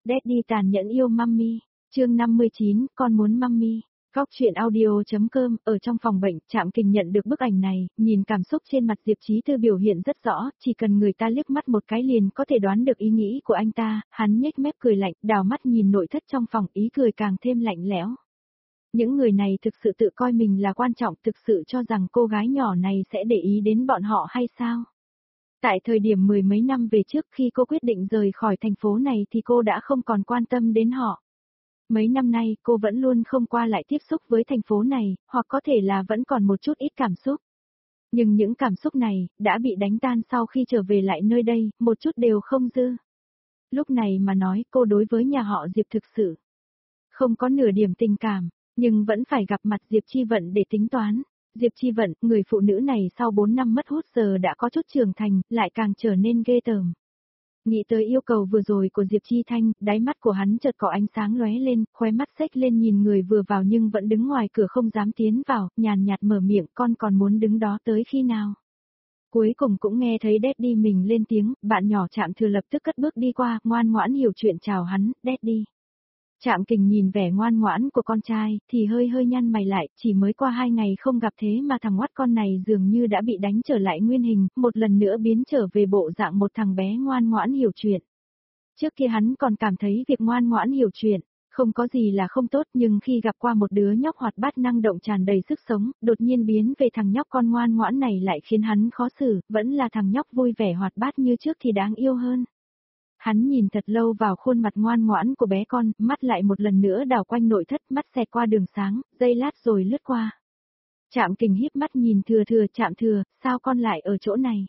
Daddy tàn nhẫn yêu Mummy, chương 59, con muốn Mummy. Góc chuyện audio.com, ở trong phòng bệnh, Trạm Kình nhận được bức ảnh này, nhìn cảm xúc trên mặt Diệp Chí Tư biểu hiện rất rõ, chỉ cần người ta liếc mắt một cái liền có thể đoán được ý nghĩ của anh ta, hắn nhếch mép cười lạnh, đào mắt nhìn nội thất trong phòng, ý cười càng thêm lạnh lẽo. Những người này thực sự tự coi mình là quan trọng, thực sự cho rằng cô gái nhỏ này sẽ để ý đến bọn họ hay sao? Tại thời điểm mười mấy năm về trước khi cô quyết định rời khỏi thành phố này thì cô đã không còn quan tâm đến họ. Mấy năm nay cô vẫn luôn không qua lại tiếp xúc với thành phố này, hoặc có thể là vẫn còn một chút ít cảm xúc. Nhưng những cảm xúc này, đã bị đánh tan sau khi trở về lại nơi đây, một chút đều không dư. Lúc này mà nói cô đối với nhà họ Diệp thực sự không có nửa điểm tình cảm, nhưng vẫn phải gặp mặt Diệp Chi Vận để tính toán. Diệp Chi Vận, người phụ nữ này sau 4 năm mất hút giờ đã có chút trưởng thành, lại càng trở nên ghê tởm. Nghĩ tới yêu cầu vừa rồi của Diệp Chi Thanh, đáy mắt của hắn chợt có ánh sáng lóe lên, khóe mắt xếch lên nhìn người vừa vào nhưng vẫn đứng ngoài cửa không dám tiến vào, nhàn nhạt mở miệng, con còn muốn đứng đó tới khi nào? Cuối cùng cũng nghe thấy Daddy mình lên tiếng, bạn nhỏ Trạm Thừa lập tức cất bước đi qua, ngoan ngoãn hiểu chuyện chào hắn, Daddy. Trạm Kình nhìn vẻ ngoan ngoãn của con trai, thì hơi nhăn mày lại, chỉ mới qua 2 ngày không gặp thế mà thằng oắt con này dường như đã bị đánh trở lại nguyên hình, một lần nữa biến trở về bộ dạng một thằng bé ngoan ngoãn hiểu chuyện. Trước kia hắn còn cảm thấy việc ngoan ngoãn hiểu chuyện, không có gì là không tốt, nhưng khi gặp qua một đứa nhóc hoạt bát năng động tràn đầy sức sống, đột nhiên biến về thằng nhóc con ngoan ngoãn này lại khiến hắn khó xử, vẫn là thằng nhóc vui vẻ hoạt bát như trước thì đáng yêu hơn. Hắn nhìn thật lâu vào khuôn mặt ngoan ngoãn của bé con, mắt lại một lần nữa đảo quanh nội thất, mắt xẹt qua đường sáng, giây lát rồi lướt qua. Trạm Kình híp mắt nhìn Thừa, Trạm Thừa, sao con lại ở chỗ này?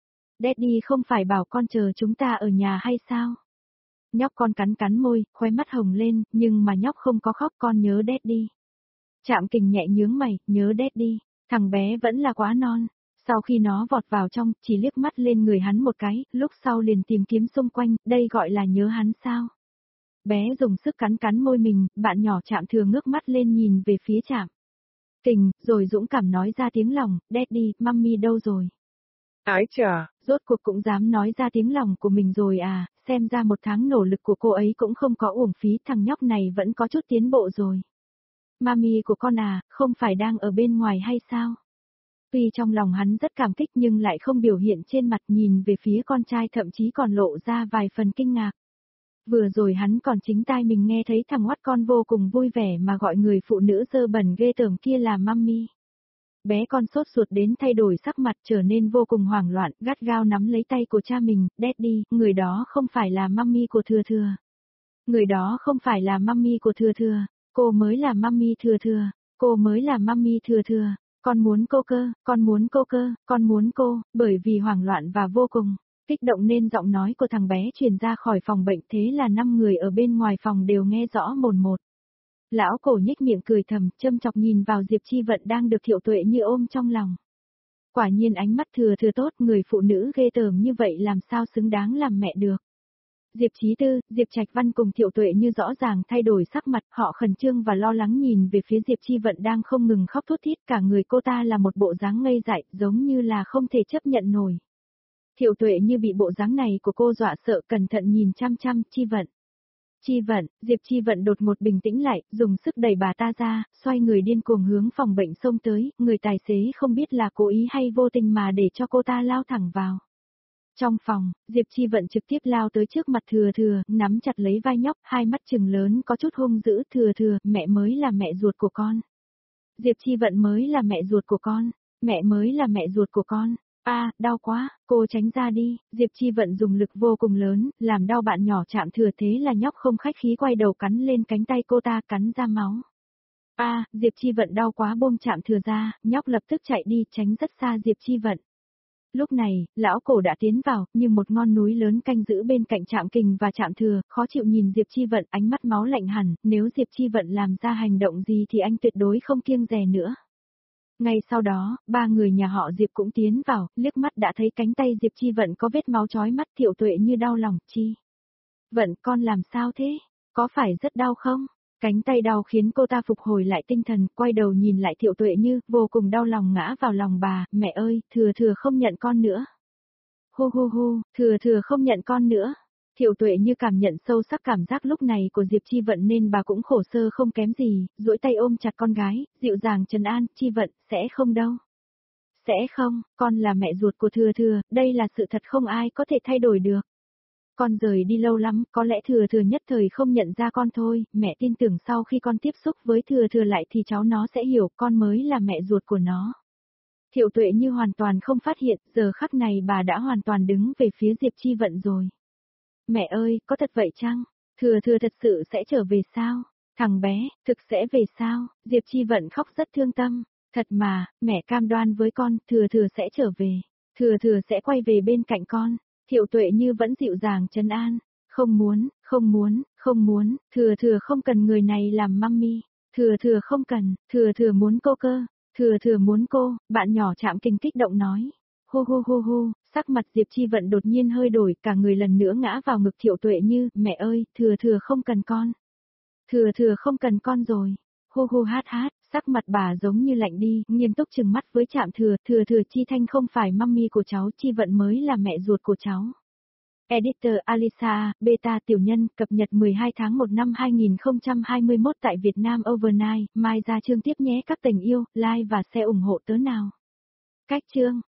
Daddy không phải bảo con chờ chúng ta ở nhà hay sao? Nhóc con cắn môi, khóe mắt hồng lên, nhưng mà nhóc không có khóc, con nhớ Daddy. Trạm Kình nhẹ nhướng mày, nhớ Daddy, thằng bé vẫn là quá non. Sau khi nó vọt vào trong, chỉ liếc mắt lên người hắn một cái, lúc sau liền tìm kiếm xung quanh, đây gọi là nhớ hắn sao? Bé dùng sức cắn môi mình, bạn nhỏ Trạm Thừa ngước mắt lên nhìn về phía Trạm Kình, rồi dũng cảm nói ra tiếng lòng, Daddy, Mummy đâu rồi? Ái chà, rốt cuộc cũng dám nói ra tiếng lòng của mình rồi à, xem ra 1 tháng nỗ lực của cô ấy cũng không có uổng phí, thằng nhóc này vẫn có chút tiến bộ rồi. Mummy của con à, không phải đang ở bên ngoài hay sao? Tuy trong lòng hắn rất cảm kích nhưng lại không biểu hiện trên mặt, nhìn về phía con trai thậm chí còn lộ ra vài phần kinh ngạc. Vừa rồi hắn còn chính tai mình nghe thấy thằng oắt con vô cùng vui vẻ mà gọi người phụ nữ dơ bẩn ghê tởm kia là Mummy. Bé con sốt ruột đến thay đổi sắc mặt trở nên vô cùng hoảng loạn, gắt gao nắm lấy tay của cha mình, Daddy, người đó không phải là Mummy của Thừa. Người đó không phải là Mummy của Thừa, cô mới là Mummy Thừa, cô mới là Mummy Thừa. Con muốn cô cơ, con muốn cô, bởi vì hoảng loạn và vô cùng kích động nên giọng nói của thằng bé truyền ra khỏi phòng bệnh, thế là 5 người ở bên ngoài phòng đều nghe rõ mồn một. Lão cổ nhếch miệng cười thầm, châm chọc nhìn vào Diệp Chi Vận đang được Thiệu Tuệ Như ôm trong lòng. Quả nhiên ánh mắt Thừa tốt, người phụ nữ ghê tởm như vậy làm sao xứng đáng làm mẹ được. Diệp Chí Tư, Diệp Trạch Văn cùng Thiệu Tuệ Như rõ ràng thay đổi sắc mặt, họ khẩn trương và lo lắng nhìn về phía Diệp Chi Vận đang không ngừng khóc thút thít, cả người cô ta là một bộ dáng ngây dại, giống như là không thể chấp nhận nổi. Thiệu Tuệ Như bị bộ dáng này của cô dọa sợ, cẩn thận nhìn chăm, Chi Vận. Chi Vận, Diệp Chi Vận đột ngột bình tĩnh lại, dùng sức đẩy bà ta ra, xoay người điên cuồng hướng phòng bệnh xông tới, người tài xế không biết là cố ý hay vô tình mà để cho cô ta lao thẳng vào. Trong phòng, Diệp Chi Vận trực tiếp lao tới trước mặt Thừa, nắm chặt lấy vai nhóc, hai mắt trừng lớn có chút hung dữ, Thừa, mẹ mới là mẹ ruột của con. Diệp Chi Vận mới là mẹ ruột của con, mẹ mới là mẹ ruột của con. Đau quá, cô tránh ra đi, Diệp Chi Vận dùng lực vô cùng lớn, làm đau bạn nhỏ Trạm Thừa, thế là nhóc không khách khí quay đầu cắn lên cánh tay cô ta, cắn ra máu. Diệp Chi Vận đau quá buông Trạm Thừa ra, nhóc lập tức chạy đi, tránh rất xa Diệp Chi Vận. Lúc này, lão cổ đã tiến vào, như một ngọn núi lớn canh giữ bên cạnh Trạm Kình và Trạm Thừa, khó chịu nhìn Diệp Chi Vận, ánh mắt máu lạnh hẳn, nếu Diệp Chi Vận làm ra hành động gì thì anh tuyệt đối không kiêng dè nữa. Ngay sau đó, 3 người nhà họ Diệp cũng tiến vào, liếc mắt đã thấy cánh tay Diệp Chi Vận có vết máu chói mắt. Thiệu Tuệ Như đau lòng, Chi Vận con làm sao thế, có phải rất đau không? Cánh tay đau khiến cô ta phục hồi lại tinh thần, quay đầu nhìn lại Thiệu Tuệ Như, vô cùng đau lòng ngã vào lòng bà, mẹ ơi, Thừa không nhận con nữa. Thừa không nhận con nữa. Thiệu Tuệ như cảm nhận sâu sắc cảm giác lúc này của Diệp Chi Vận nên bà cũng khổ sơ không kém gì, duỗi tay ôm chặt con gái, dịu dàng trấn an, Chi Vận, sẽ không đâu. Sẽ không, con là mẹ ruột của Thừa Thừa, đây là sự thật không ai có thể thay đổi được. Con rời đi lâu lắm, có lẽ Thừa Thừa nhất thời không nhận ra con thôi, mẹ tin tưởng sau khi con tiếp xúc với Thừa Thừa lại thì cháu nó sẽ hiểu con mới là mẹ ruột của nó. Thiệu Tuệ như hoàn toàn không phát hiện, giờ khắc này bà đã hoàn toàn đứng về phía Diệp Chi Vận rồi. Mẹ ơi, có thật vậy chăng? Thừa Thừa thật sự sẽ trở về sao? Thằng bé, thực sẽ về sao? Diệp Chi Vận khóc rất thương tâm. Thật mà, mẹ cam đoan với con, Thừa Thừa sẽ trở về. Thừa Thừa sẽ quay về bên cạnh con. Thiệu Tuệ như vẫn dịu dàng trấn an. Không muốn, không muốn, không muốn, Thừa Thừa không cần người này làm mummy. Thừa Thừa không cần, Thừa Thừa muốn cô cơ. Thừa Thừa muốn cô, bạn nhỏ Trạm Kình kích động nói. Hô hô hô hô, sắc mặt Diệp Chi Vận đột nhiên hơi đổi, cả người lần nữa ngã vào ngực Thiệu Tuệ như, mẹ ơi, Thừa Thừa không cần con. Thừa Thừa không cần con rồi. Hô hô hát hát, sắc mặt bà giống như lạnh đi, nghiêm túc trừng mắt với Trạm Thừa, Thừa Thừa Chi Thanh không phải mummy của cháu, Chi Vận mới là mẹ ruột của cháu. Editor Alisa, Beta tiểu nhân, cập nhật 12 tháng 1 năm 2021 tại Việt Nam Overnight, mai ra chương tiếp nhé các tình yêu, like và share ủng hộ tớ nào. Cách chương